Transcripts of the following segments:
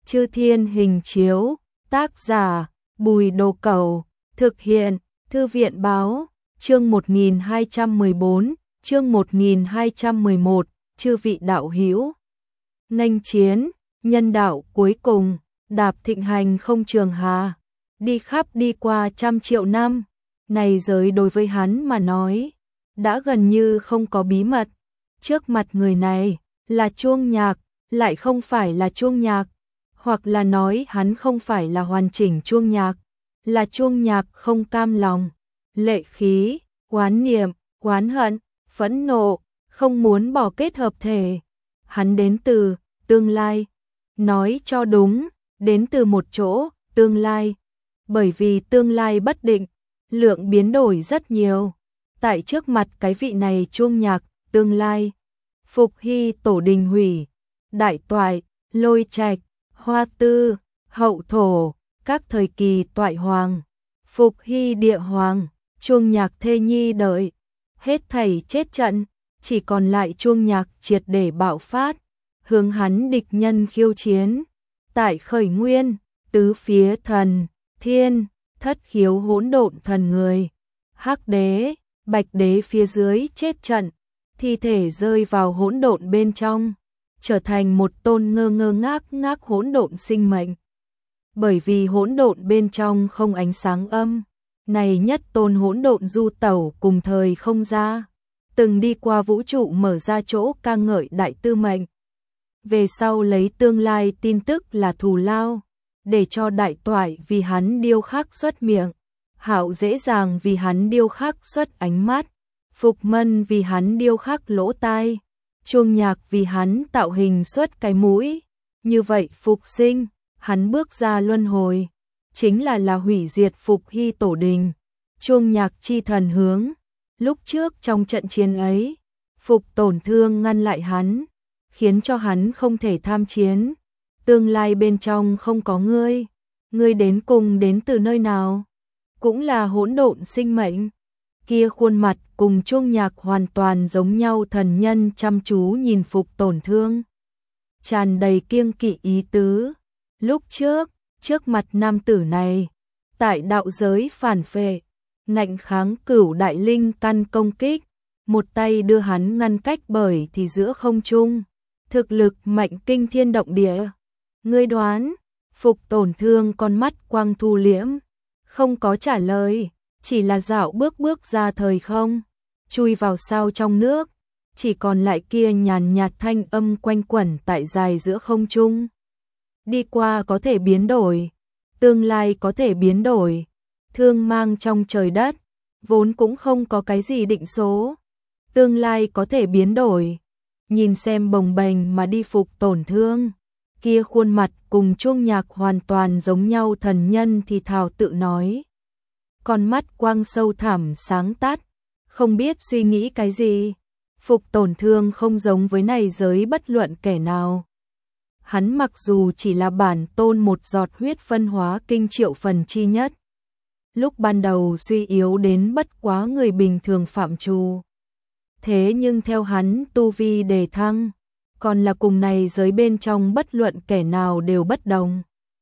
Chư Thiên Hình Chiếu, tác giả Bùi Đồ Cẩu, thực hiện Thư viện Báo, chương 1214, chương 1211, chư vị đạo hữu. Nghênh chiến, nhân đạo cuối cùng, đạp thịnh hành không trường hà, đi khắp đi qua trăm triệu năm, này giới đối với hắn mà nói, đã gần như không có bí mật. Trước mặt người này, là chuông nhạc, lại không phải là chuông nhạc, hoặc là nói hắn không phải là hoàn chỉnh chuông nhạc, là chuông nhạc không cam lòng, lệ khí, oán niệm, oán hận, phẫn nộ, không muốn bỏ kết hợp thể. Hắn đến từ tương lai, nói cho đúng, đến từ một chỗ, tương lai. Bởi vì tương lai bất định, lượng biến đổi rất nhiều. Tại trước mặt cái vị này chuông nhạc, tương lai, Phục Hy Tổ Đình hủy, Đại Toại, Lôi Trạch, Hoa Tư, Hậu Thổ, các thời kỳ toại hoàng, Phục Hy Địa Hoàng, chuông nhạc thê nhi đợi, hết thảy chết trận, chỉ còn lại chuông nhạc triệt để bạo phát, hướng hắn địch nhân khiêu chiến. Tại khởi nguyên, tứ phía thần, thiên, thất khiếu hỗn độn thần người, hắc đế, bạch đế phía dưới chết trận, thi thể rơi vào hỗn độn bên trong, trở thành một tôn ngơ ngác ngác hỗn độn sinh mệnh. Bởi vì hỗn độn bên trong không ánh sáng âm, này nhất tôn hỗn độn du tẩu cùng thời không ra, từng đi qua vũ trụ mở ra chỗ ca ngợi đại tư mệnh. Về sau lấy tương lai tin tức là thù lao, để cho Đại Toại vì hắn điêu khắc xuất miệng, Hạo dễ dàng vì hắn điêu khắc xuất ánh mắt, Phục Mân vì hắn điêu khắc lỗ tai, chuông nhạc vì hắn tạo hình xuất cái mũi. Như vậy Phục Sinh, hắn bước ra luân hồi, chính là hủy diệt Phục Hy Tổ Đình, chuông nhạc chi thần hướng. Lúc trước trong trận chiến ấy, Phục Tổn Thương ngăn lại hắn, khiến cho hắn không thể tham chiến. Tương lai bên trong không có ngươi đến cùng đến từ nơi nào? Cũng là hỗn độn sinh mệnh. Kia khuôn mặt cùng chuông nhạc hoàn toàn giống nhau, thần nhân chăm chú nhìn Phục Tổn Thương, tràn đầy kiêng kỵ ý tứ. Lúc trước mặt nam tử này, tại đạo giới phản phệ, ngạnh kháng cửu đại linh căn công kích, một tay đưa hắn ngăn cách bởi thì giữa không trung, thực lực mạnh kinh thiên động địa. Ngươi đoán? Phục Tổn Thương con mắt quang thu liễm, không có trả lời, chỉ là dạo bước ra thời không, chui vào sao trong nước, chỉ còn lại kia nhàn nhạt thanh âm quanh quẩn tại dài giữa không trung. Đi qua có thể biến đổi, tương lai có thể biến đổi, thương mang trong trời đất, vốn cũng không có cái gì định số, tương lai có thể biến đổi. Nhìn xem bồng bềnh mà đi Phục Tổn Thương, kia khuôn mặt cùng chuông nhạc hoàn toàn giống nhau, thần nhân thì thào tự nói. Con mắt quang sâu thẳm sáng tắt, không biết suy nghĩ cái gì. Phục Tổn Thương không giống với này giới bất luận kẻ nào. Hắn mặc dù chỉ là bản tôn một giọt huyết phân hóa kinh triệu phần chi nhất, lúc ban đầu suy yếu đến bất quá người bình thường phạm trù. Thế nhưng theo hắn tu vi đề thăng, còn là cùng này giới bên trong bất luận kẻ nào đều bất đồng.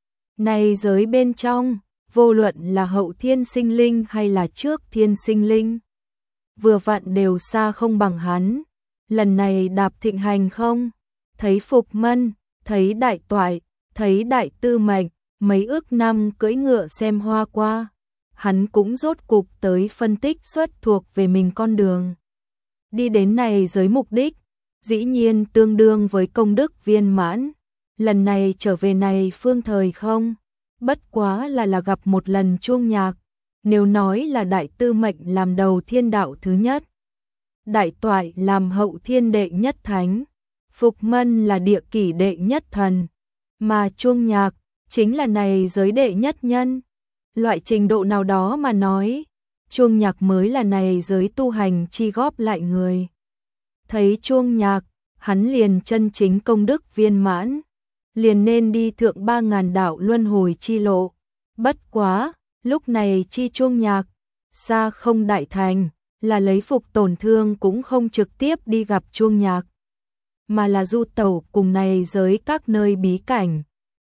Này giới bên trong, vô luận là hậu thiên sinh linh hay là trước thiên sinh linh, vừa vặn đều xa không bằng hắn. Lần này đạp thịnh hành không, thấy Phục Mân, thấy Đại Toại, thấy Đại Tư Mệnh, mấy ước năm cưỡi ngựa xem hoa qua, hắn cũng rốt cục tới phân tích xuất thuộc về mình con đường. Đi đến này giới mục đích, dĩ nhiên tương đương với công đức viên mãn. Lần này trở về này phương thời không, bất quá là gặp một lần chuông nhạc. Nếu nói là Đại Tư Mệnh làm đầu thiên đạo thứ nhất, Đại Toại làm hậu thiên đệ nhất thánh, Phục Mân là địa kỷ đệ nhất thần, mà chuông nhạc chính là này giới đệ nhất nhân. Loại trình độ nào đó mà nói, chuông nhạc mới là này giới tu hành chi góp lại người. Thấy chuông nhạc, hắn liền chân chính công đức viên mãn, liền nên đi thượng 3.000 đạo luân hồi chi lộ. Bất quá, lúc này chi chuông nhạc, xa không đại thành, là lấy Phục Tổn Thương cũng không trực tiếp đi gặp chuông nhạc, mà là du tẩu cùng này giới các nơi bí cảnh,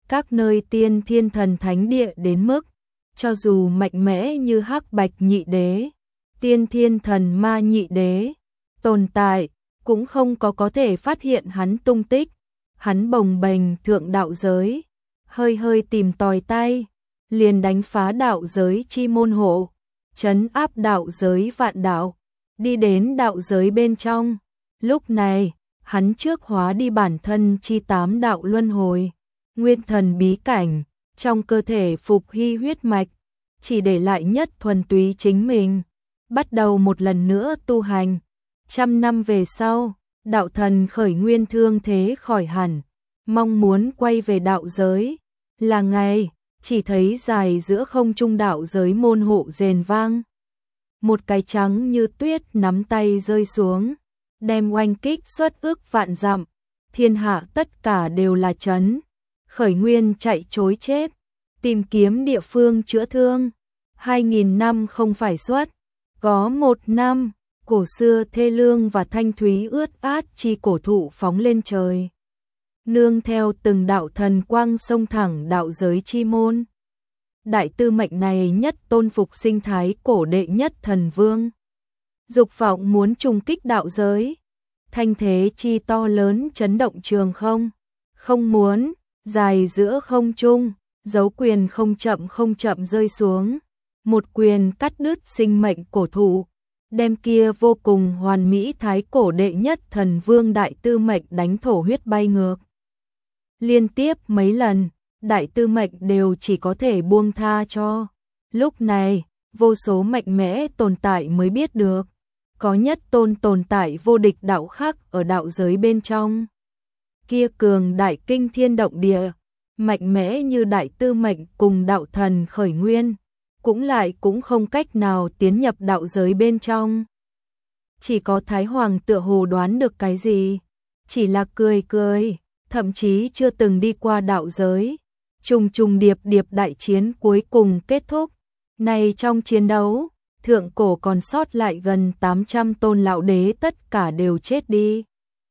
các nơi tiên thiên thần thánh địa đến mức, cho dù mạnh mẽ như Hắc Bạch Nhị Đế, tiên thiên thần ma nhị đế, tồn tại, cũng không có thể phát hiện hắn tung tích. Hắn bồng bềnh thượng đạo giới, hơi hơi tìm tòi tay, liền đánh phá đạo giới chi môn hộ, trấn áp đạo giới vạn đạo, đi đến đạo giới bên trong. Lúc này, hắn trước hóa đi bản thân chi 8 đạo luân hồi, nguyên thần bí cảnh, trong cơ thể Phục Hy huyết mạch, chỉ để lại nhất thuần túy chính mình, bắt đầu một lần nữa tu hành. 100 năm về sau, đạo thần khởi nguyên thương thế khỏi hẳn, mong muốn quay về đạo giới, là ngày, chỉ thấy dài giữa không trung đạo giới môn hộ rền vang. Một cái trắng như tuyết nắm tay rơi xuống, đem oanh kích xuất ức vạn dặm, thiên hạ tất cả đều là chấn. Khởi nguyên chạy trối chết, tìm kiếm địa phương chữa thương, 2000 năm không phải xuất, có 1 năm, cổ xưa thê lương và thanh thúy ướt át chi cổ thụ phóng lên trời. Nương theo từng đạo thần quang sông thẳng đạo giới chi môn. Đại tư mệnh này nhất tôn phục sinh thái cổ đệ nhất thần vương. Dục vọng muốn trùng kích đạo giới, thanh thế chi to lớn chấn động trường không. Không muốn, dài giữa không trung, dấu quyền không chậm rơi xuống. Một quyền cắt đứt sinh mệnh cổ thụ, đem kia vô cùng hoàn mỹ thái cổ đệ nhất thần vương đại tư mệnh đánh thổ huyết bay ngược. Liên tiếp mấy lần, đại tư mệnh đều chỉ có thể buông tha cho. Lúc này, vô số mạnh mẽ tồn tại mới biết được, có nhất tôn tồn tại vô địch đạo khắc ở đạo giới bên trong. Kia cường đại kinh thiên động địa, mạnh mẽ như đại tư mệnh cùng đạo thần khởi nguyên, cũng không cách nào tiến nhập đạo giới bên trong. Chỉ có Thái Hoàng tựa hồ đoán được cái gì, chỉ là cười cười, thậm chí chưa từng đi qua đạo giới. Trùng điệp đại chiến cuối cùng kết thúc. Này trong chiến đấu, thượng cổ còn sót lại gần 800 tôn lão đế tất cả đều chết đi.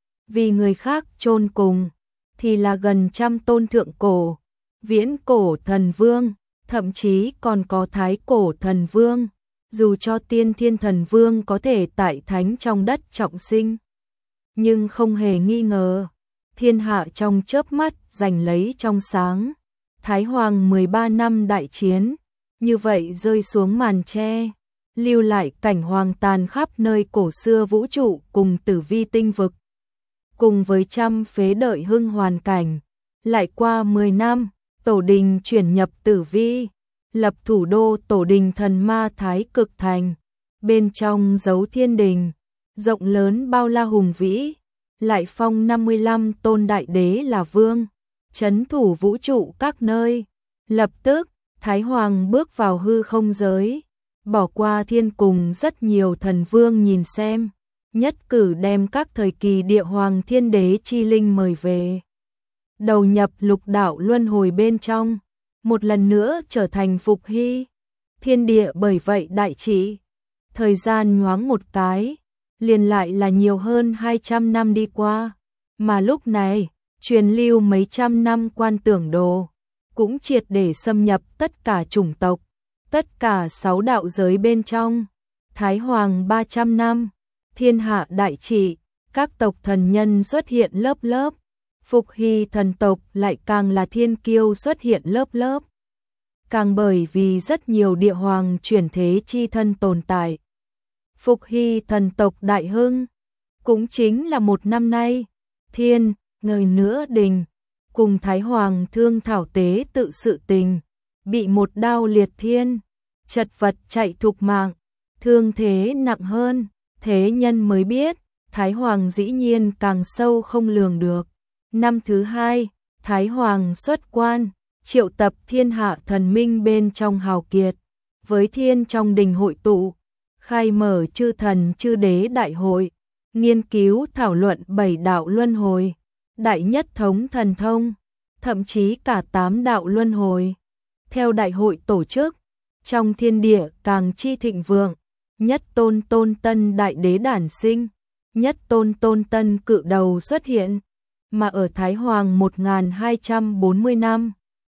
Vì người khác chôn cùng, thì là gần 100 tôn thượng cổ, viễn cổ thần vương, thậm chí còn có thái cổ thần vương. Dù cho tiên thiên thần vương có thể tại thánh trong đất trọng sinh, nhưng không hề nghi ngờ, thiên hạ trong chớp mắt giành lấy trong sáng. Thái Hoàng 13 năm đại chiến, như vậy rơi xuống màn tre, lưu lại cảnh hoàng tàn khắp nơi cổ xưa vũ trụ cùng tử vi tinh vực. Cùng với trăm phế đợi hưng hoàn cảnh, lại qua 10 năm, tổ đình chuyển nhập tử vi, lập thủ đô tổ đình thần ma Thái Cực Thành, bên trong giấu thiên đình, rộng lớn bao la hùng vĩ, lại phong 55 tôn đại đế là vương, trấn thủ vũ trụ các nơi. Lập tức, Thái Hoàng bước vào hư không giới, bỏ qua thiên cùng rất nhiều thần vương nhìn xem, nhất cử đem các thời kỳ địa hoàng thiên đế chi linh mời về. Đầu nhập lục đạo luân hồi bên trong, một lần nữa trở thành Phục Hy. Thiên địa bởi vậy đại trị. Thời gian nhoáng một cái, liền lại là nhiều hơn 200 năm đi qua, mà lúc này, truyền lưu mấy trăm năm quan tưởng đồ, cũng triệt để xâm nhập tất cả chủng tộc, tất cả 6 đạo giới bên trong. Thái Hoàng 300 năm, thiên hạ đại trị, các tộc thần nhân xuất hiện lớp lớp, Phục Hy thần tộc lại càng là thiên kiêu xuất hiện lớp lớp. Càng bởi vì rất nhiều địa hoàng chuyển thế chi thân tồn tại. Phục Hy thần tộc đại hưng, cũng chính là một năm nay, thiên, người nữa đình, cùng Thái Hoàng thương thảo tế tự sự tình, bị một đao liệt thiên, chật vật chạy thục mạng, thương thế nặng hơn, thế nhân mới biết, Thái Hoàng dĩ nhiên càng sâu không lường được. Năm thứ 2, Thái Hoàng xuất quan, triệu tập thiên hạ thần minh bên trong hào kiệt, với thiên trong đình hội tụ, khai mở chư thần chư đế đại hội, nghiên cứu thảo luận 7 đạo luân hồi, đại nhất thống thần thông, thậm chí cả 8 đạo luân hồi. Theo đại hội tổ chức, trong thiên địa càng chi thịnh vượng, nhất tôn tân đại đế đản sinh, nhất tôn tân cự đầu xuất hiện, mà ở Thái Hoàng 1240 năm,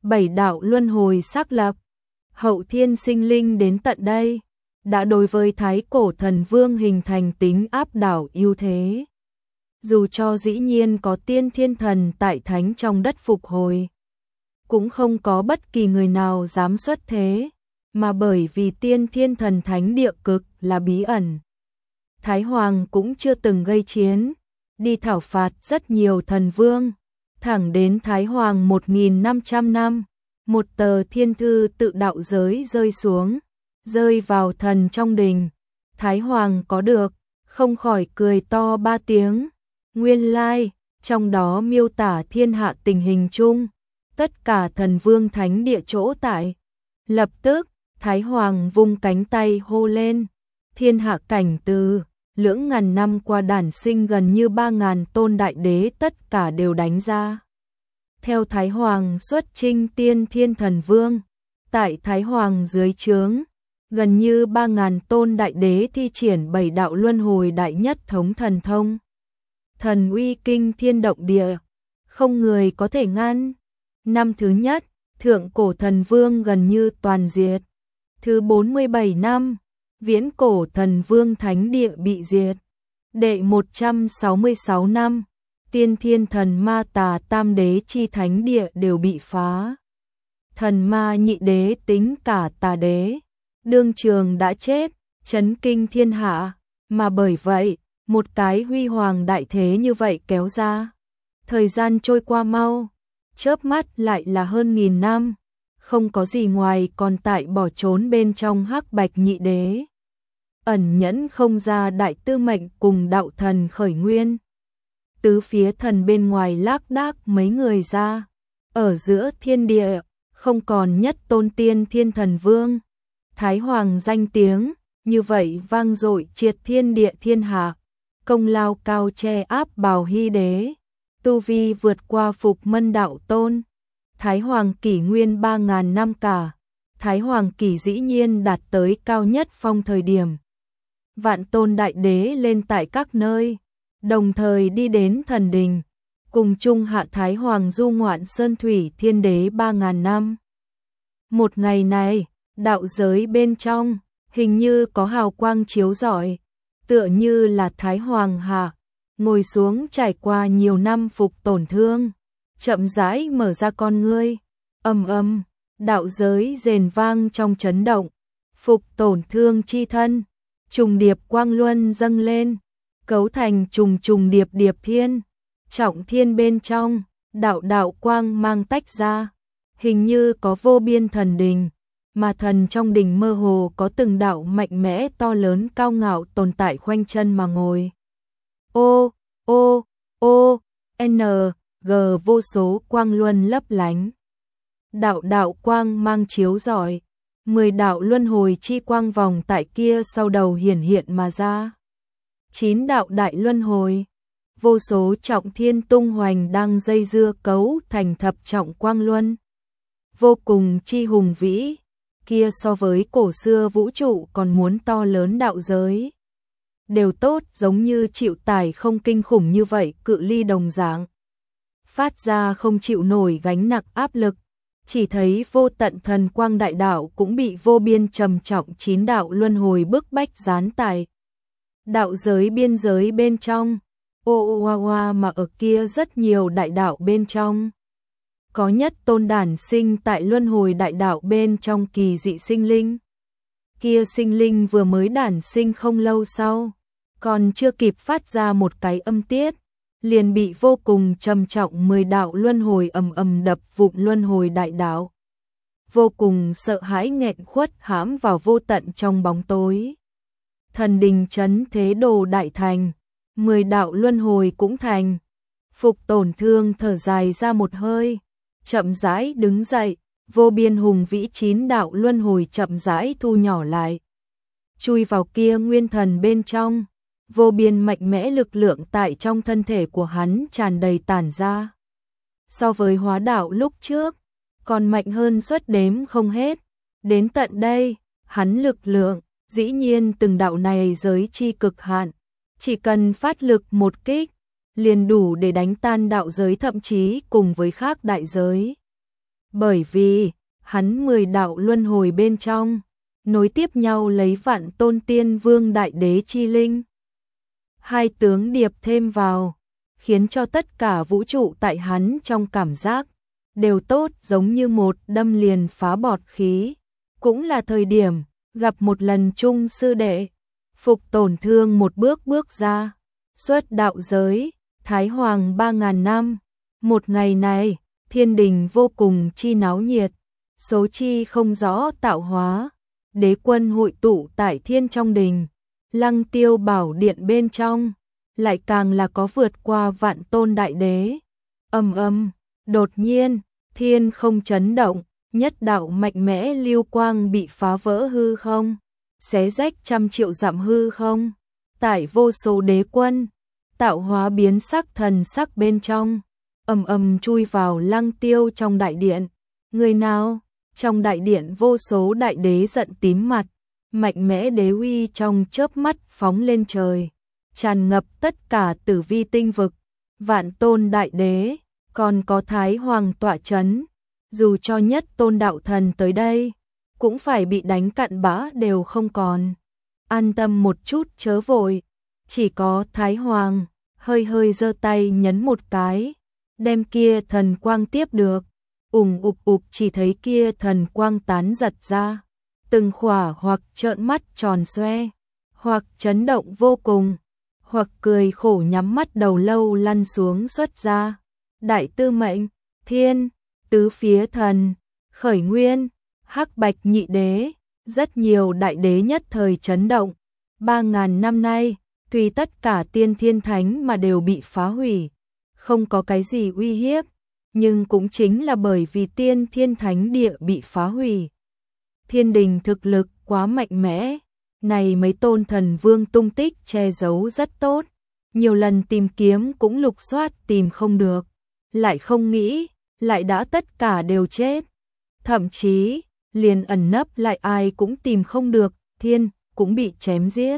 7 đạo luân hồi xác lập, hậu thiên sinh linh đến tận đây, đã đối với Thái Cổ Thần Vương hình thành tính áp đảo ưu thế. Dù cho dĩ nhiên có tiên thiên thần tại thánh trong đất phục hồi, cũng không có bất kỳ người nào dám xuất thế, mà bởi vì tiên thiên thần thánh địa cực là bí ẩn. Thái Hoàng cũng chưa từng gây chiến, đi thảo phạt rất nhiều thần vương, thẳng đến Thái Hoàng 1500 năm, một tờ thiên thư tự đạo giới rơi xuống, rơi vào thần trong đình. Thái Hoàng có được, không khỏi cười to 3 tiếng. Nguyên lai, trong đó miêu tả thiên hạ tình hình chung, tất cả thần vương thánh địa chỗ tại. Lập tức, Thái Hoàng vung cánh tay hô lên, thiên hạ cảnh từ, lưỡng ngàn năm qua đản sinh gần như 3000 tôn đại đế tất cả đều đánh ra. Theo Thái Hoàng xuất chinh tiên thiên thần vương, tại Thái Hoàng dưới trướng, gần như 3000 tôn đại đế thi triển 7 đạo luân hồi đại nhất thống thần thông. Thần uy kinh thiên động địa, không người có thể ngăn. Năm thứ nhất, thượng cổ thần vương gần như toàn diệt. Thứ 47 năm, viễn cổ thần vương thánh địa bị diệt. Đệ 166 năm, tiên thiên thần ma tà tam đế chi thánh địa đều bị phá. Thần ma nhị đế tính cả tà đế, đương trường đã chết, chấn kinh thiên hạ, mà bởi vậy, một cái huy hoàng đại thế như vậy kéo ra. Thời gian trôi qua mau, chớp mắt lại là hơn 1000 năm, không có gì ngoài còn tại bỏ trốn bên trong hắc bạch nhị đế. Ẩn nhẫn không ra đại tư mệnh cùng đạo thần khởi nguyên. Tứ phía thần bên ngoài lác đác mấy người ra, ở giữa thiên địa, không còn nhất tôn tiên thiên thần vương. Thái Hoàng danh tiếng, như vậy vang dội triệt thiên địa thiên hạ, công lao cao che áp Bào Hy đế, tu vi vượt qua Phục Mân đạo tôn. Thái Hoàng kỷ nguyên 3000 năm cả, Thái Hoàng kỷ dĩ nhiên đạt tới cao nhất phong thời điểm. Vạn tôn đại đế lên tại các nơi, đồng thời đi đến thần đình, cùng chung hạ Thái Hoàng du ngoạn sơn thủy thiên đế 3000 năm. Một ngày này, đạo giới bên trong, hình như có hào quang chiếu rọi, tựa như là Thái Hoàng hạ, ngồi xuống trải qua nhiều năm phục tổn thương, chậm rãi mở ra con ngươi, đạo giới rền vang trong chấn động, phục tổn thương chi thân, trùng điệp quang luân dâng lên, cấu thành trùng trùng điệp điệp thiên, trọng thiên bên trong, đạo quang mang tách ra, hình như có vô biên thần đình, mà thần trong đình mơ hồ có từng đạo mạnh mẽ to lớn cao ngạo tồn tại khoanh chân mà ngồi. G vô số quang luân lấp lánh. Đạo quang mang chiếu rọi, 10 đạo luân hồi chi quang vòng tại kia sau đầu hiển hiện mà ra. 9 đạo đại luân hồi, vô số trọng thiên tung hoành đang dây dưa cấu thành thập trọng quang luân. Vô cùng chi hùng vĩ, kia so với cổ xưa vũ trụ còn muốn to lớn đạo giới. Đều tốt giống như chịu tải không kinh khủng như vậy cự ly đồng dạng. Phát ra không chịu nổi gánh nặng áp lực, chỉ thấy vô tận thần quang đại đạo cũng bị vô biên trầm trọng 9 đạo luân hồi bức bách gián tại. Đạo giới biên giới bên trong, mà ở kia rất nhiều đại đạo bên trong. Có nhất tôn đản sinh tại luân hồi đại đạo bên trong kỳ dị sinh linh. Kia sinh linh vừa mới đản sinh không lâu sau, còn chưa kịp phát ra một cái âm tiết, liền bị vô cùng trầm trọng 10 đạo luân hồi ầm đập vụn luân hồi đại đạo. Vô cùng sợ hãi nghẹn khuất hãm vào vô tận trong bóng tối. Thần đình chấn thế đồ đại thành, 10 đạo luân hồi cũng thành. Phục tổn thương thở dài ra một hơi, chậm rãi đứng dậy, vô biên hùng vĩ 9 đạo luân hồi chậm rãi thu nhỏ lại. Chui vào kia nguyên thần bên trong, vô biên mạnh mẽ lực lượng tại trong thân thể của hắn tràn đầy tản ra. So với hóa đạo lúc trước, còn mạnh hơn suất đếm không hết. Đến tận đây, hắn lực lượng, dĩ nhiên từng đạo này giới chi cực hạn. Chỉ cần phát lực một kích, liền đủ để đánh tan đạo giới thậm chí cùng với khác đại giới. Bởi vì, hắn 10 đạo luân hồi bên trong, nối tiếp nhau lấy Vạn Tôn Tiên Vương Đại Đế chi linh. Hai tướng điệp thêm vào, khiến cho tất cả vũ trụ tại hắn trong cảm giác đều tốt, giống như một đâm liền phá bọt khí. Cũng là thời điểm gặp một lần chung sư đệ, phục tổn thương một bước bước ra, xuất đạo giới, Thái Hoàng 3000 năm. Một ngày này, thiên đình vô cùng chi náo nhiệt, số chi không rõ tạo hóa, đế quân hội tụ tại thiên trong đình, Lăng Tiêu Bảo Điện bên trong, lại càng là có vượt qua Vạn Tôn Đại Đế. Đột nhiên, thiên không chấn động, nhất đạo mạnh mẽ lưu quang bị phá vỡ hư không, xé rách trăm triệu dặm hư không, tải vô số đế quân, tạo hóa biến sắc thần sắc bên trong, chui vào Lăng Tiêu trong đại điện. Người nào? Trong đại điện vô số đại đế giận tím mặt, mạnh mẽ đế uy trong chớp mắt phóng lên trời, tràn ngập tất cả tử vi tinh vực. Vạn Tôn Đại Đế, còn có Thái Hoàng tọa chấn, dù cho nhất tôn đạo thần tới đây, cũng phải bị đánh cặn bã đều không còn. An tâm một chút chớ vội, chỉ có Thái Hoàng hơi hơi giơ tay nhấn một cái, đem kia thần quang tiếp được. Chỉ thấy kia thần quang tán giật ra, từng khỏa hoặc trợn mắt tròn xoe, hoặc chấn động vô cùng, hoặc cười khổ nhắm mắt đầu lâu lăn xuống xuất ra. Đại tư mệnh, thiên, tứ phía thần, khởi nguyên, hắc bạch nhị đế, rất nhiều đại đế nhất thời chấn động. 3000 năm nay, tuy tất cả tiên thiên thánh mà đều bị phá hủy, không có cái gì uy hiếp, nhưng cũng chính là bởi vì tiên thiên thánh địa bị phá hủy. Thiên đình thực lực quá mạnh mẽ, này mấy tôn thần vương tung tích che giấu rất tốt, nhiều lần tìm kiếm cũng lục soát tìm không được, lại không nghĩ, lại đã tất cả đều chết. Thậm chí, liền ẩn nấp lại ai cũng tìm không được, thiên cũng bị chém giết.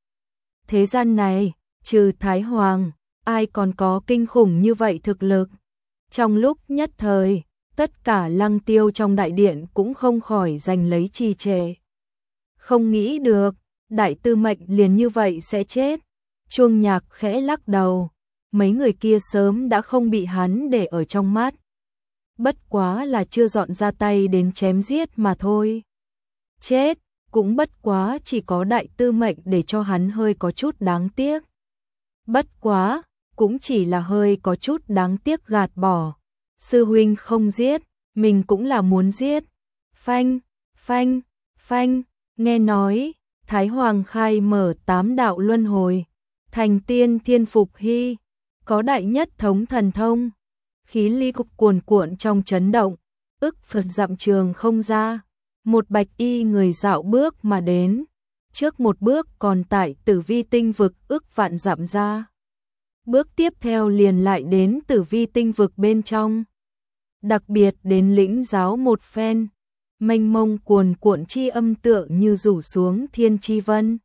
Thế gian này, trừ Thái Hoàng, ai còn có kinh khủng như vậy thực lực? Trong lúc nhất thời, tất cả Lăng Tiêu trong đại điện cũng không khỏi giành lấy trì trệ. Không nghĩ được, đại tư mệnh liền như vậy sẽ chết. Chuông Nhạc khẽ lắc đầu, mấy người kia sớm đã không bị hắn để ở trong mắt. Bất quá là chưa dọn ra tay đến chém giết mà thôi. Chết, cũng bất quá chỉ có đại tư mệnh để cho hắn hơi có chút đáng tiếc. Bất quá, cũng chỉ là hơi có chút đáng tiếc gạt bỏ. Sư huynh không giết, mình cũng là muốn giết. Phanh, phanh, phanh, nghe nói, Thái Hoàng khai mở 8 đạo luân hồi, thành tiên thiên phục hy, có đại nhất thống thần thông. Khí ly cục cuồn cuộn trong chấn động, ức Phật dặm trường không ra. Một bạch y người dạo bước mà đến, trước một bước còn tại tử vi tinh vực ức vạn dặm ra. Bước tiếp theo liền lại đến tử vi tinh vực bên trong. Đặc biệt đến lĩnh giáo một phen, mênh mông cuồn cuộn chi âm tựa như rủ xuống thiên chi vân.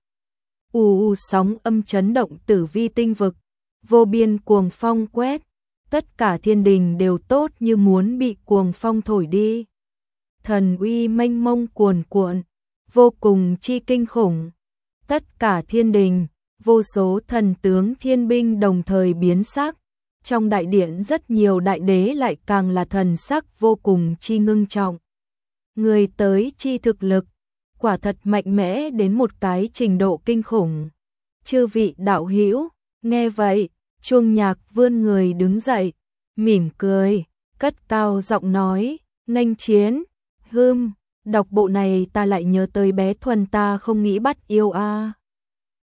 Sóng âm chấn động tử vi tinh vực, vô biên cuồng phong quét, tất cả thiên đình đều tốt như muốn bị cuồng phong thổi đi. Thần uy mênh mông cuồn cuộn, vô cùng chi kinh khủng. Tất cả thiên đình, vô số thần tướng thiên binh đồng thời biến sắc. Trong đại điện rất nhiều đại đế lại càng là thần sắc vô cùng chi ngưng trọng. Người tới chi thực lực, quả thật mạnh mẽ đến một cái trình độ kinh khủng. Chư vị đạo hữu, nghe vậy, Chuông Nhạc vươn người đứng dậy, mỉm cười, cất cao giọng nói, nghênh chiến. Đọc bộ này ta lại nhớ tới bé Thuần ta không nghĩ bắt yêu a.